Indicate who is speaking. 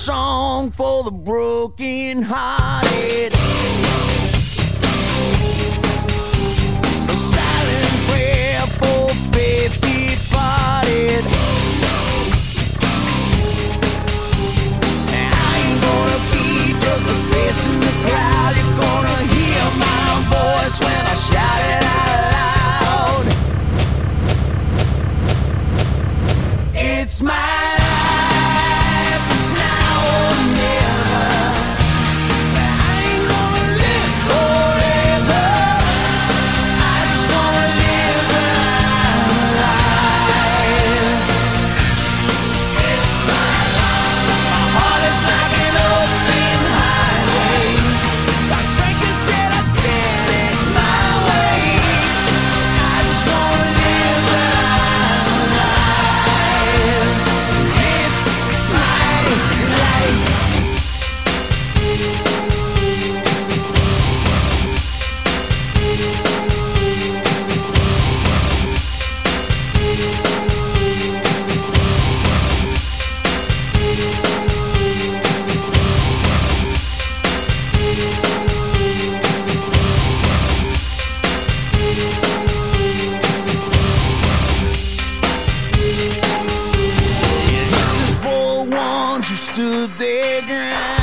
Speaker 1: song for the broken hearted. A silent prayer for faith departed. And I ain't gonna be just a face in the crowd. You're gonna hear my voice when I shout it out loud. It's my life, it's now or never. I ain't gonna live forever. I just wanna live when I'm alive. It's my life. My heart is like an open highway. Like Franklin said, I did it my way. I just wanna live when I'm alive. It's my life. This is for the ones who stood their ground.